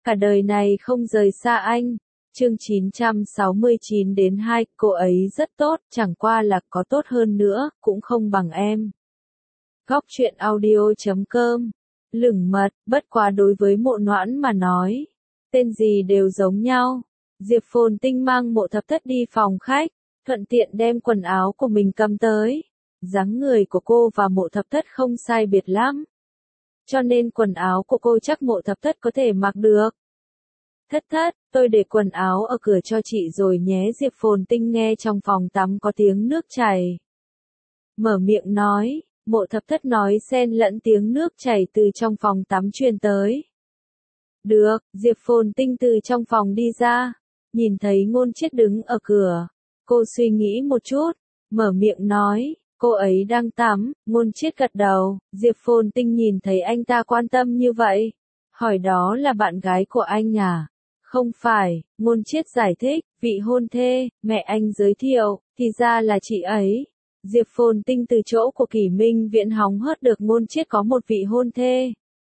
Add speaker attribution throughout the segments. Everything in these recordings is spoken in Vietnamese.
Speaker 1: cả đời này không rời xa anh. Chương 969 đến 2, cô ấy rất tốt, chẳng qua là có tốt hơn nữa, cũng không bằng em. Góc truyện audio.com. Lửng mật, bất quá đối với Mộ Noãn mà nói, tên gì đều giống nhau. Diệp Phồn Tinh mang Mộ Thập Thất đi phòng khách, thuận tiện đem quần áo của mình cầm tới. Dáng người của cô và Mộ Thập Thất không sai biệt lắm, cho nên quần áo của cô chắc Mộ Thập Thất có thể mặc được. Thất Thất, tôi để quần áo ở cửa cho chị rồi nhé. Diệp Phồn Tinh nghe trong phòng tắm có tiếng nước chảy, mở miệng nói. Mộ Thập Thất nói xen lẫn tiếng nước chảy từ trong phòng tắm truyền tới. Được, Diệp Phồn Tinh từ trong phòng đi ra, nhìn thấy Ngôn Chiết đứng ở cửa. Cô suy nghĩ một chút, mở miệng nói, cô ấy đang tắm. Ngôn Chiết gật đầu. Diệp Phồn Tinh nhìn thấy anh ta quan tâm như vậy, hỏi đó là bạn gái của anh à? Không phải, Ngôn Chiết giải thích, vị hôn thê, mẹ anh giới thiệu, thì ra là chị ấy. Diệp Phồn Tinh từ chỗ của Kỷ Minh Viễn hóng hớt được Ngôn Chiết có một vị hôn thê.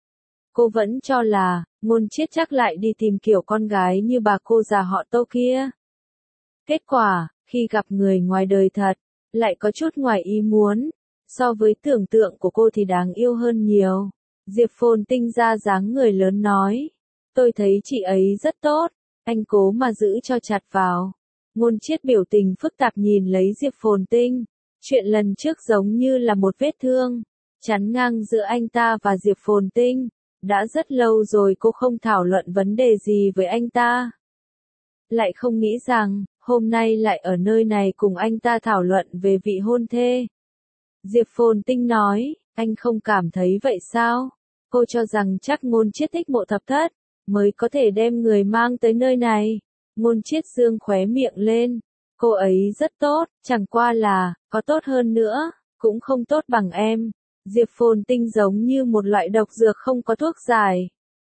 Speaker 1: Cô vẫn cho là, Ngôn Chiết chắc lại đi tìm kiểu con gái như bà cô già họ Tô kia. Kết quả, khi gặp người ngoài đời thật, lại có chút ngoài ý muốn. So với tưởng tượng của cô thì đáng yêu hơn nhiều. Diệp Phồn Tinh ra dáng người lớn nói, tôi thấy chị ấy rất tốt, anh cố mà giữ cho chặt vào. Ngôn Chiết biểu tình phức tạp nhìn lấy Diệp Phồn Tinh. Chuyện lần trước giống như là một vết thương chắn ngang giữa anh ta và Diệp Phồn Tinh. Đã rất lâu rồi cô không thảo luận vấn đề gì với anh ta, lại không nghĩ rằng hôm nay lại ở nơi này cùng anh ta thảo luận về vị hôn thê. Diệp Phồn Tinh nói, anh không cảm thấy vậy sao? Cô cho rằng chắc Ngôn Chiết thích Mộ Thập Thất mới có thể đem người mang tới nơi này. Ngôn Chiết dương khóe miệng lên. Cô ấy rất tốt, chẳng qua là, có tốt hơn nữa, cũng không tốt bằng em. Diệp Phồn Tinh giống như một loại độc dược không có thuốc giải,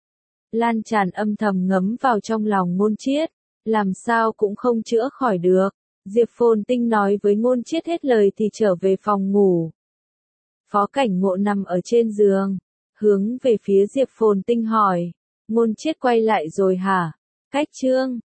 Speaker 1: lan tràn âm thầm ngấm vào trong lòng Ngôn Chiết, làm sao cũng không chữa khỏi được. Diệp Phồn Tinh nói với Ngôn Chiết hết lời thì trở về phòng ngủ. Phó Cảnh Ngộ nằm ở trên giường, hướng về phía Diệp Phồn Tinh hỏi, Ngôn Chiết quay lại rồi hả? Cách Trương,